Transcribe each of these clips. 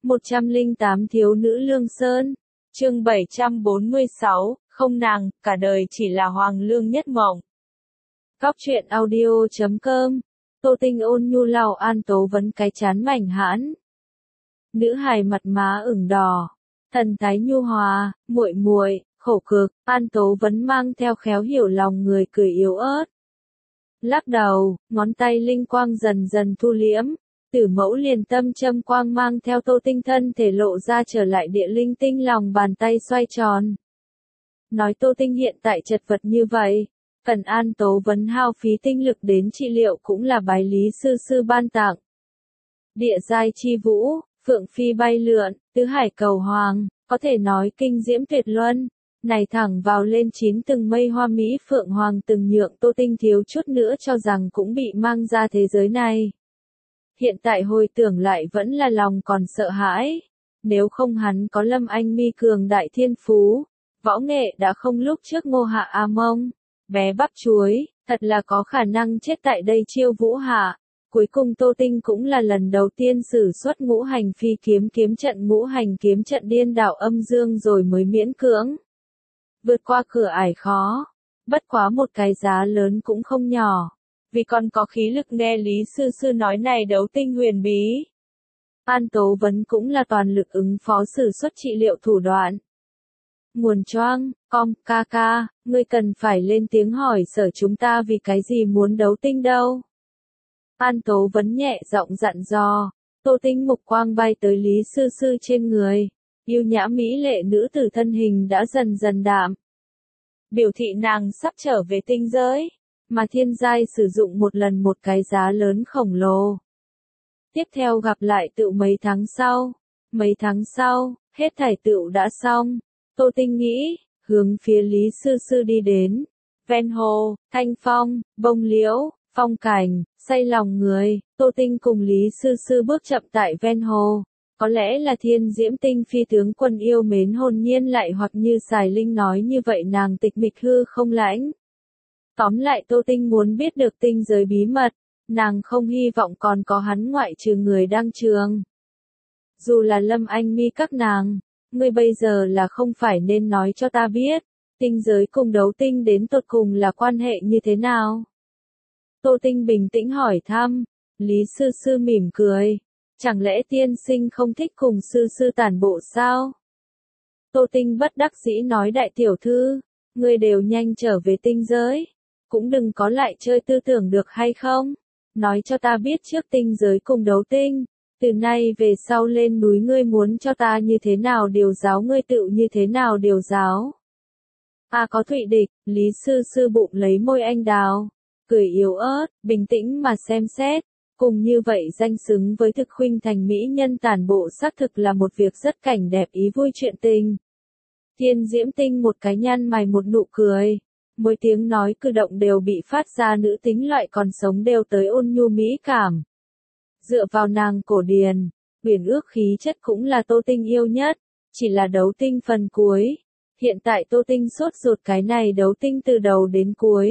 108 Thiếu nữ Lương Sơn. Chương 746, không nàng, cả đời chỉ là hoàng lương nhất mộng. Cóc truyện audio.com. Tô Tinh ôn nhu lau An Tố Vấn cái trán mảnh hãn. Nữ hài mặt má ửng đỏ, thần thái nhu hòa, muội muội, khổ cực. An Tố Vấn mang theo khéo hiểu lòng người cười yếu ớt. Lắc đầu, ngón tay linh quang dần dần thu liễm. Tử Mẫu liền tâm châm quang mang theo Tô Tinh thân thể lộ ra trở lại địa linh tinh lòng bàn tay xoay tròn. Nói Tô Tinh hiện tại chật vật như vậy, cần An Tố Vấn hao phí tinh lực đến trị liệu cũng là bái Lý sư sư ban tặng. Địa giai chi vũ, phượng phi bay lượn, tứ hải cầu hoàng, có thể nói kinh diễm tuyệt luân. Này thẳng vào lên chín từng mây hoa mỹ phượng hoàng từng nhượng Tô Tinh thiếu chút nữa cho rằng cũng bị mang ra thế giới này. Hiện tại hồi tưởng lại vẫn là lòng còn sợ hãi. Nếu không hắn có Lâm Anh Mi cường đại thiên phú, võ nghệ đã không lúc trước Ngô Hạ A Mông, bé bắp chuối, thật là có khả năng chết tại đây chiêu vũ hạ. Cuối cùng Tô Tinh cũng là lần đầu tiên sử xuất ngũ hành phi kiếm trận ngũ hành kiếm trận điên đảo âm dương rồi mới miễn cưỡng vượt qua cửa ải khó. Bất quá một cái giá lớn cũng không nhỏ, vì còn có khí lực nghe Lý sư sư nói này đấu tinh huyền bí. An Tố Vấn cũng là toàn lực ứng phó sử xuất trị liệu thủ đoạn. Nguồn choang, ca ca, ngươi cần phải lên tiếng hỏi sở chúng ta vì cái gì muốn đấu tinh đâu. An Tố Vấn nhẹ giọng dặn dò. Tô Tinh mục quang bay tới Lý sư sư trên người. Yêu nhã mỹ lệ nữ tử thân hình đã dần dần đạm. Biểu thị nàng sắp trở về tinh giới, mà thiên giai sử dụng một lần một cái giá lớn khổng lồ. Tiếp theo gặp lại tựu mấy tháng sau. Mấy tháng sau, hết thảy tựu đã xong. Tô Tinh nghĩ, hướng phía Lý sư sư đi đến. Ven hồ, thanh phong, bông liễu, phong cảnh, say lòng người. Tô Tinh cùng Lý sư sư bước chậm tại ven hồ. Có lẽ là thiên diễm tinh phi tướng quân yêu mến hồn nhiên lại hoặc như Sài Linh nói như vậy nàng tịch mịch hư không lãnh. Tóm lại Tô Tinh muốn biết được tinh giới bí mật, nàng không hy vọng còn có hắn ngoại trừ người đang trường. Dù là Lâm Anh Mi các nàng, ngươi bây giờ là không phải nên nói cho ta biết, tinh giới cùng đấu tinh đến tột cùng là quan hệ như thế nào? Tô Tinh bình tĩnh hỏi thăm. Lý sư sư mỉm cười. Chẳng lẽ tiên sinh không thích cùng sư sư tản bộ sao? Tô Tinh bất đắc dĩ nói đại tiểu thư, ngươi đều nhanh trở về tinh giới, cũng đừng có lại chơi tư tưởng được hay không? Nói cho ta biết trước tinh giới cùng đấu tinh, từ nay về sau lên núi ngươi muốn cho ta như thế nào điều giáo ngươi tự như thế nào điều giáo. Có Thụy Địch, Lý sư sư bụng lấy môi anh đào, cười yếu ớt, bình tĩnh mà xem xét. Cùng như vậy danh xứng với thực khuynh thành mỹ nhân tản bộ xác thực là một việc rất cảnh đẹp ý vui chuyện tình. Thiên diễm tinh một cái nhăn mày một nụ cười. Mỗi tiếng nói cử động đều bị phát ra nữ tính loại còn sống đều tới ôn nhu mỹ cảm. Dựa vào nàng cổ điển, huyền ước khí chất cũng là Tô Tinh yêu nhất, chỉ là đấu tinh phần cuối. Hiện tại Tô Tinh sốt ruột cái này đấu tinh từ đầu đến cuối.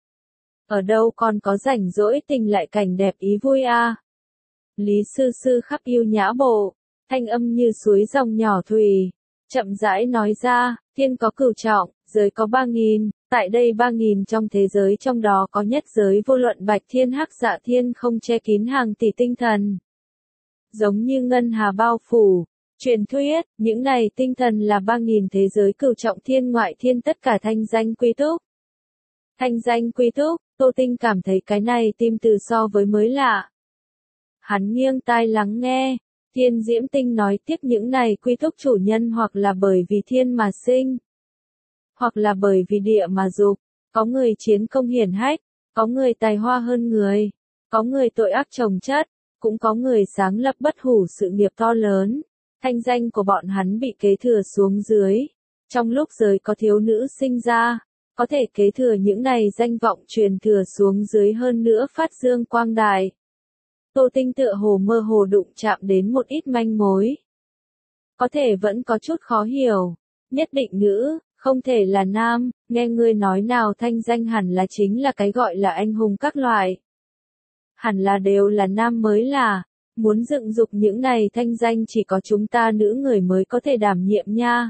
Ở đâu còn có rảnh rỗi tình lại cảnh đẹp ý vui a. Lý sư sư khắp yêu nhã bộ, thanh âm như suối dòng nhỏ thủy, chậm rãi nói ra, thiên có cửu trọng, giới có 3.000, tại đây 3.000 trong thế giới trong đó có nhất giới vô luận bạch thiên hắc dạ thiên không che kín hàng tỷ tinh thần. Giống như ngân hà bao phủ, truyền thuyết, những này tinh thần là 3.000 thế giới cửu trọng thiên ngoại thiên tất cả thanh danh quy túc. Thanh danh quy túc, Tô Tinh cảm thấy cái này tim từ so với mới lạ. Hắn nghiêng tai lắng nghe, thiên diễm tinh nói tiếp những này quy túc chủ nhân hoặc là bởi vì thiên mà sinh, hoặc là bởi vì địa mà dục, có người chiến công hiển hách, có người tài hoa hơn người, có người tội ác chồng chất, cũng có người sáng lập bất hủ sự nghiệp to lớn. Thanh danh của bọn hắn bị kế thừa xuống dưới, trong lúc giới có thiếu nữ sinh ra. Có thể kế thừa những này danh vọng truyền thừa xuống dưới hơn nữa phát dương quang đại. Tô Tinh tựa hồ mơ hồ đụng chạm đến một ít manh mối. Có thể vẫn có chút khó hiểu. Nhất định nữ, không thể là nam, nghe ngươi nói nào thanh danh hẳn là chính là cái gọi là anh hùng các loại. Hẳn là đều là nam mới là. Muốn dựng dục những này thanh danh chỉ có chúng ta nữ người mới có thể đảm nhiệm nha.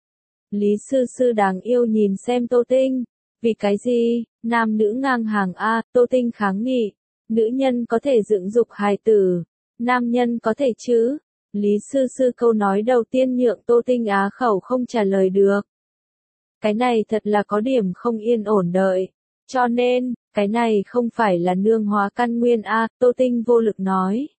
Lý sư sư đáng yêu nhìn xem Tô Tinh. Vì cái gì, nam nữ ngang hàng a, Tô Tinh kháng nghị. Nữ nhân có thể dựng dục hài tử, nam nhân có thể chứ. Lý sư sư câu nói đầu tiên nhượng Tô Tinh á khẩu không trả lời được. Cái này thật là có điểm không yên ổn đợi. Cho nên, cái này không phải là nương hóa căn nguyên a, Tô Tinh vô lực nói.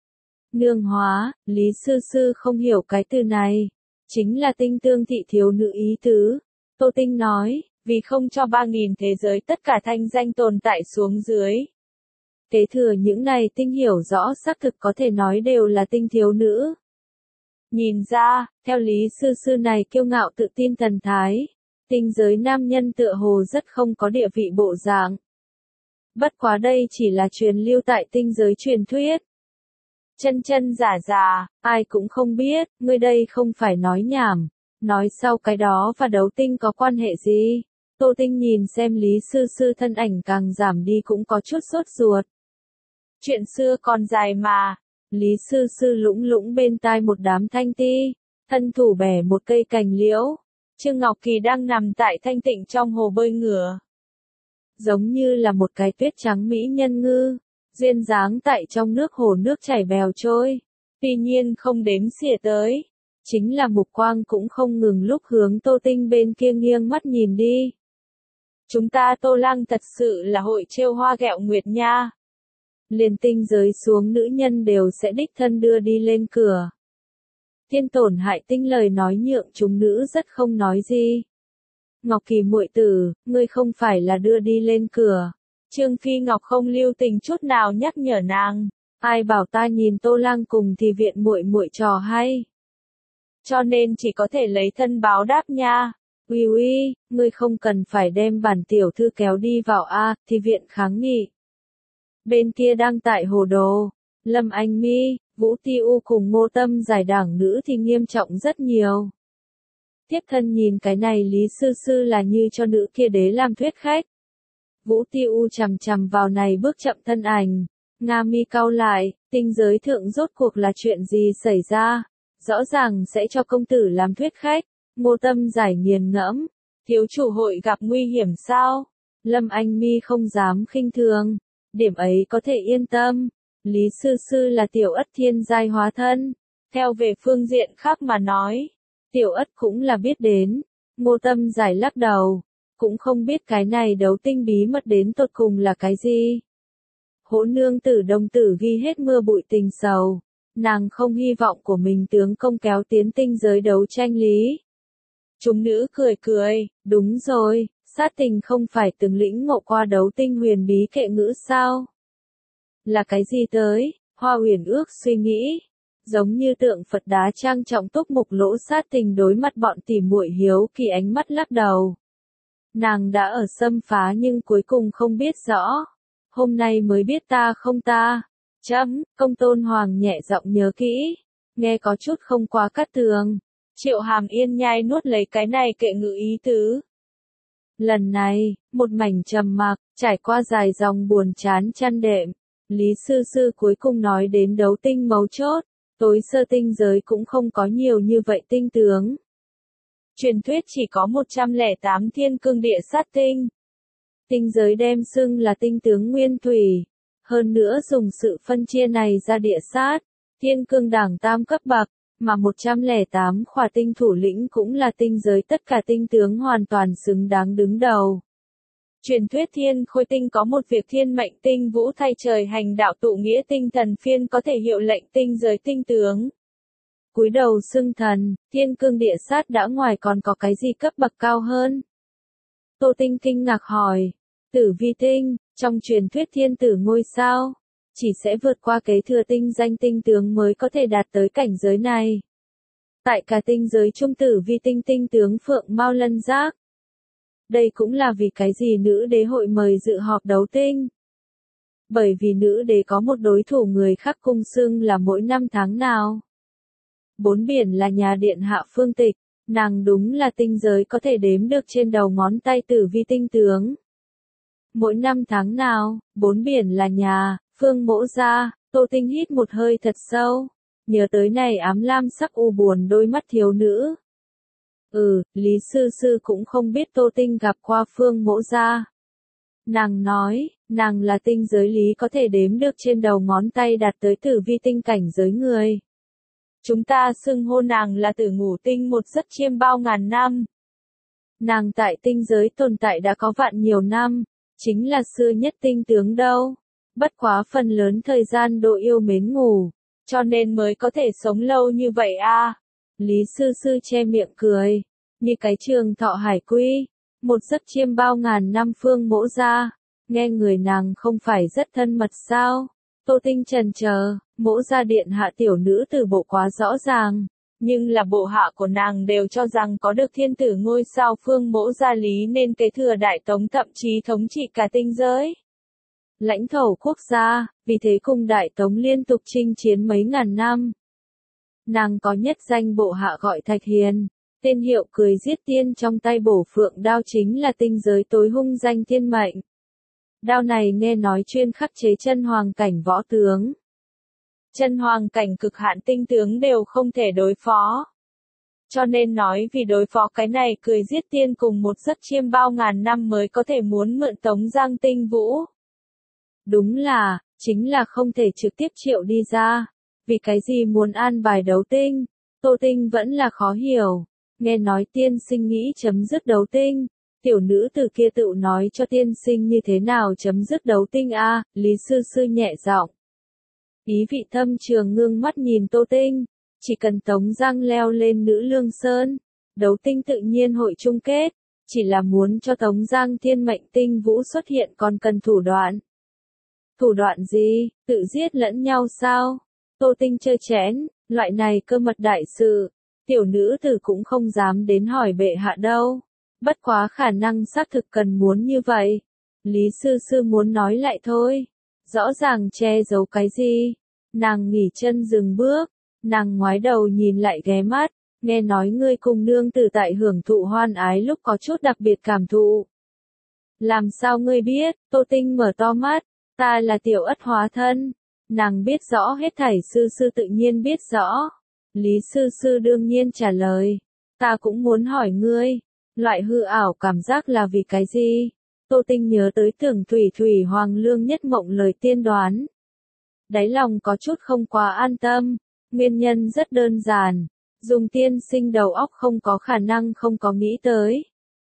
Nương hóa, Lý sư sư không hiểu cái từ này. Chính là tinh tương thị thiếu nữ ý tứ. Tô Tinh nói, vì không cho 3.000 thế giới tất cả thanh danh tồn tại xuống dưới. Kế thừa những này tinh hiểu rõ xác thực có thể nói đều là tinh thiếu nữ. Nhìn ra, theo Lý sư sư này kiêu ngạo tự tin thần thái, tinh giới nam nhân tựa hồ rất không có địa vị bộ dạng. Bất quá đây chỉ là truyền lưu tại tinh giới truyền thuyết. Chân chân giả giả, ai cũng không biết, ngươi đây không phải nói nhảm. Nói sau cái đó và đấu tinh có quan hệ gì? Tô Tinh nhìn xem Lý sư sư thân ảnh càng giảm đi cũng có chút sốt ruột. Chuyện xưa còn dài mà. Lý sư sư lũng lũng bên tai một đám thanh ti, thân thủ bẻ một cây cành liễu. Trương Ngọc Kỳ đang nằm tại thanh tịnh trong hồ bơi ngửa. Giống như là một cái tuyết trắng mỹ nhân ngư, duyên dáng tại trong nước hồ nước chảy bèo trôi. Tuy nhiên không đếm xỉa tới. Chính là mục quang cũng không ngừng lúc hướng Tô Tinh bên kia nghiêng mắt nhìn đi. Chúng ta Tô Lăng thật sự là hội trêu hoa ghẹo nguyệt nha. Liền tinh giới xuống nữ nhân đều sẽ đích thân đưa đi lên cửa. Thiên tổn hại tinh lời nói nhượng chúng nữ rất không nói gì. Ngọc Kỳ muội tử, ngươi không phải là đưa đi lên cửa. Trương Phi Ngọc không lưu tình chút nào nhắc nhở nàng. Ai bảo ta nhìn Tô Lăng cùng thì viện muội muội trò hay. Cho nên chỉ có thể lấy thân báo đáp nha. Uy uy, ngươi không cần phải đem bản tiểu thư kéo đi vào a, thì viện kháng nghị. Bên kia đang tại hồ đồ, Lâm Anh Mi, Vũ Ti U cùng Ngô Tâm giải đảng nữ thì nghiêm trọng rất nhiều. Tiếp thân nhìn cái này Lý sư sư là như cho nữ kia đế làm thuyết khách. Vũ Ti U chằm chằm vào này bước chậm thân ảnh, Nga mi cau lại, tinh giới thượng rốt cuộc là chuyện gì xảy ra? Rõ ràng sẽ cho công tử làm thuyết khách. Ngô Tâm giải nghiền ngẫm, thiếu chủ hội gặp nguy hiểm sao? Lâm Anh Mi không dám khinh thường, điểm ấy có thể yên tâm. Lý sư sư là tiểu ất thiên giai hóa thân. Theo về phương diện khác mà nói, tiểu ất cũng là biết đến. Ngô Tâm giải lắc đầu, cũng không biết cái này đấu tinh bí mật đến tột cùng là cái gì. Hỗ nương tử đồng tử ghi hết mưa bụi tình sầu. Nàng không hy vọng của mình tướng công kéo tiến tinh giới đấu tranh lý. Chúng nữ cười cười, đúng rồi, sát tình không phải từng lĩnh ngộ qua đấu tinh huyền bí kệ ngữ sao? Là cái gì tới? Hoa Huyền ước suy nghĩ. Giống như tượng Phật đá trang trọng túc mục lỗ sát tình đối mặt bọn tỉ muội hiếu kỳ ánh mắt lắc đầu. Nàng đã ở xâm phá nhưng cuối cùng không biết rõ. Hôm nay mới biết ta không ta. Công tôn hoàng nhẹ giọng nhớ kỹ. Nghe có chút không quá cắt tường. Triệu Hàm Yên nhai nuốt lấy cái này kệ ngữ ý tứ. Lần này, một mảnh trầm mặc, trải qua dài dòng buồn chán chăn đệm. Lý sư sư cuối cùng nói đến đấu tinh mấu chốt. Tối sơ tinh giới cũng không có nhiều như vậy tinh tướng. Truyền thuyết chỉ có 108 thiên cương địa sát tinh. Tinh giới đem xưng là tinh tướng nguyên thủy. Hơn nữa dùng sự phân chia này ra địa sát, thiên cương đẳng tam cấp bậc, mà 108 khỏa tinh thủ lĩnh cũng là tinh giới tất cả tinh tướng hoàn toàn xứng đáng đứng đầu. Truyền thuyết thiên khôi tinh có một việc thiên mệnh tinh vũ thay trời hành đạo tụ nghĩa tinh thần phiên có thể hiệu lệnh tinh giới tinh tướng. Cúi đầu xưng thần, thiên cương địa sát đã ngoài còn có cái gì cấp bậc cao hơn? Tô Tinh kinh ngạc hỏi, Tử Vi tinh, trong truyền thuyết thiên tử ngôi sao, chỉ sẽ vượt qua kế thừa tinh danh tinh tướng mới có thể đạt tới cảnh giới này. Tại cả tinh giới trung Tử Vi tinh tinh tướng Phượng Mao Lân Giác. Đây cũng là vì cái gì nữ đế hội mời dự họp đấu tinh. Bởi vì nữ đế có một đối thủ người khác cung xưng là mỗi năm tháng nào. Bốn biển là nhà điện hạ Phương Tịch, nàng đúng là tinh giới có thể đếm được trên đầu ngón tay Tử Vi tinh tướng. Mỗi năm tháng nào, bốn biển là nhà, Phương Mỗ gia, Tô Tinh hít một hơi thật sâu, nhớ tới này ám lam sắc u buồn đôi mắt thiếu nữ. Lý Sư Sư cũng không biết Tô Tinh gặp qua Phương Mỗ gia. Nàng nói, nàng là tinh giới lý có thể đếm được trên đầu ngón tay đạt tới tử vi tinh cảnh giới người. Chúng ta xưng hô nàng là Tử Ngủ Tinh một giấc chiêm bao ngàn năm. Nàng tại tinh giới tồn tại đã có vạn nhiều năm, chính là xưa nhất tinh tướng đâu. Bất quá phần lớn thời gian độ yêu mến ngủ, cho nên mới có thể sống lâu như vậy a. Lý Sư Sư che miệng cười, như cái trường thọ hải quy, một giấc chiêm bao ngàn năm Phương Mỗ gia, nghe người nàng không phải rất thân mật sao? Tô Tinh chần chờ, Mỗ gia điện hạ tiểu nữ từ bộ quá rõ ràng, nhưng là bộ hạ của nàng đều cho rằng có được thiên tử ngôi sao Phương Mỗ gia lý nên kế thừa Đại Tống thậm chí thống trị cả tinh giới. Lãnh thổ quốc gia, vì thế cùng Đại Tống liên tục chinh chiến mấy ngàn năm. Nàng có nhất danh bộ hạ gọi Thạch Hiền, tên hiệu cười giết tiên trong tay bổ phượng đao chính là tinh giới tối hung danh thiên mệnh. Đao này nghe nói chuyên khắc chế chân hoàng cảnh võ tướng. Chân hoàng cảnh cực hạn tinh tướng đều không thể đối phó. Cho nên nói vì đối phó cái này cười giết tiên cùng một giấc chiêm bao ngàn năm mới có thể muốn mượn Tống Giang Tinh Vũ. Đúng là, chính là không thể trực tiếp triệu đi ra. Vì cái gì muốn an bài đấu tinh, Tô Tinh vẫn là khó hiểu. Nghe nói tiên sinh nghĩ chấm dứt đấu tinh, tiểu nữ từ kia tự nói cho tiên sinh như thế nào chấm dứt đấu tinh a. Lý Sư Sư nhẹ giọng. Ý vị thâm trường ngưng mắt nhìn Tô Tinh, chỉ cần Tống Giang leo lên Nữ Lương Sơn, đấu tinh tự nhiên hội chung kết, chỉ là muốn cho Tống Giang thiên mệnh tinh vũ xuất hiện còn cần thủ đoạn. Thủ đoạn gì, tự giết lẫn nhau sao? Tô Tinh chơi chén, loại này cơ mật đại sự, tiểu nữ tử cũng không dám đến hỏi bệ hạ đâu. Bất quá khả năng xác thực cần muốn như vậy. Lý Sư Sư muốn nói lại thôi. Rõ ràng che giấu cái gì. Nàng nghỉ chân dừng bước. Nàng ngoái đầu nhìn lại ghé mắt. Nghe nói ngươi cùng nương tử tại hưởng thụ hoan ái lúc có chút đặc biệt cảm thụ. Làm sao ngươi biết? Tô Tinh mở to mắt. Ta là tiểu ất hóa thân. Nàng biết rõ hết thảy Sư Sư tự nhiên biết rõ. Lý Sư Sư đương nhiên trả lời. Ta cũng muốn hỏi ngươi. Loại hư ảo cảm giác là vì cái gì? Tô Tinh nhớ tới Tưởng Thủy Thủy Hoàng Lương Nhất Mộng lời tiên đoán. Đáy lòng có chút không quá an tâm. Nguyên nhân rất đơn giản. Dùng tiên sinh đầu óc không có khả năng không có nghĩ tới.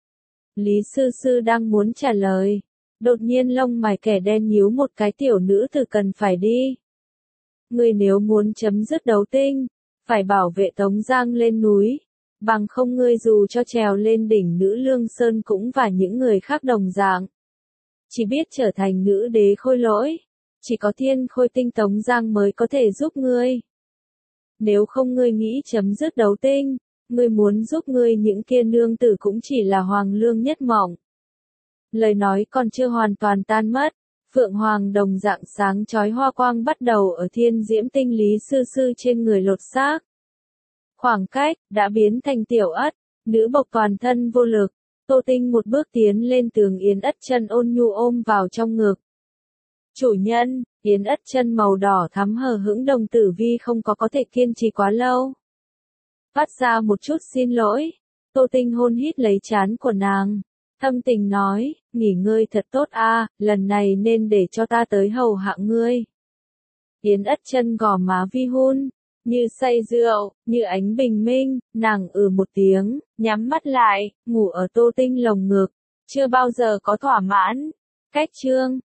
Lý Sư Sư đang muốn trả lời. Đột nhiên lông mày kẻ đen nhíu một cái tiểu nữ tử cần phải đi. Ngươi nếu muốn chấm dứt đấu tinh, phải bảo vệ Tống Giang lên núi. Bằng không ngươi dù cho trèo lên đỉnh Nữ Lương Sơn cũng và những người khác đồng dạng. Chỉ biết trở thành nữ đế khôi lỗi. Chỉ có thiên khôi tinh Tống Giang mới có thể giúp ngươi. Nếu không ngươi nghĩ chấm dứt đấu tinh, ngươi muốn giúp ngươi những kia nương tử cũng chỉ là Hoàng Lương Nhất Mộng. Lời nói còn chưa hoàn toàn tan mất. Phượng Hoàng đồng dạng sáng chói hoa quang bắt đầu ở thiên diễm tinh Lý Sư Sư trên người lột xác. Khoảng cách, đã biến thành tiểu ất, nữ bộc toàn thân vô lực. Tô Tinh một bước tiến lên tường Yến Ất Chân ôn nhu ôm vào trong ngực. Chủ nhân, Yến Ất Chân màu đỏ thắm hờ hững đồng tử vi không có thể kiên trì quá lâu. Phát ra một chút xin lỗi. Tô Tinh hôn hít lấy trán của nàng. Thâm tình nói, nghỉ ngơi thật tốt a, lần này nên để cho ta tới hầu hạ ngươi. Yến Ất Chân gò má vi hun, như say rượu, như ánh bình minh, nàng một tiếng, nhắm mắt lại, ngủ ở Tô Tinh lồng ngực, chưa bao giờ có thỏa mãn. Cách chương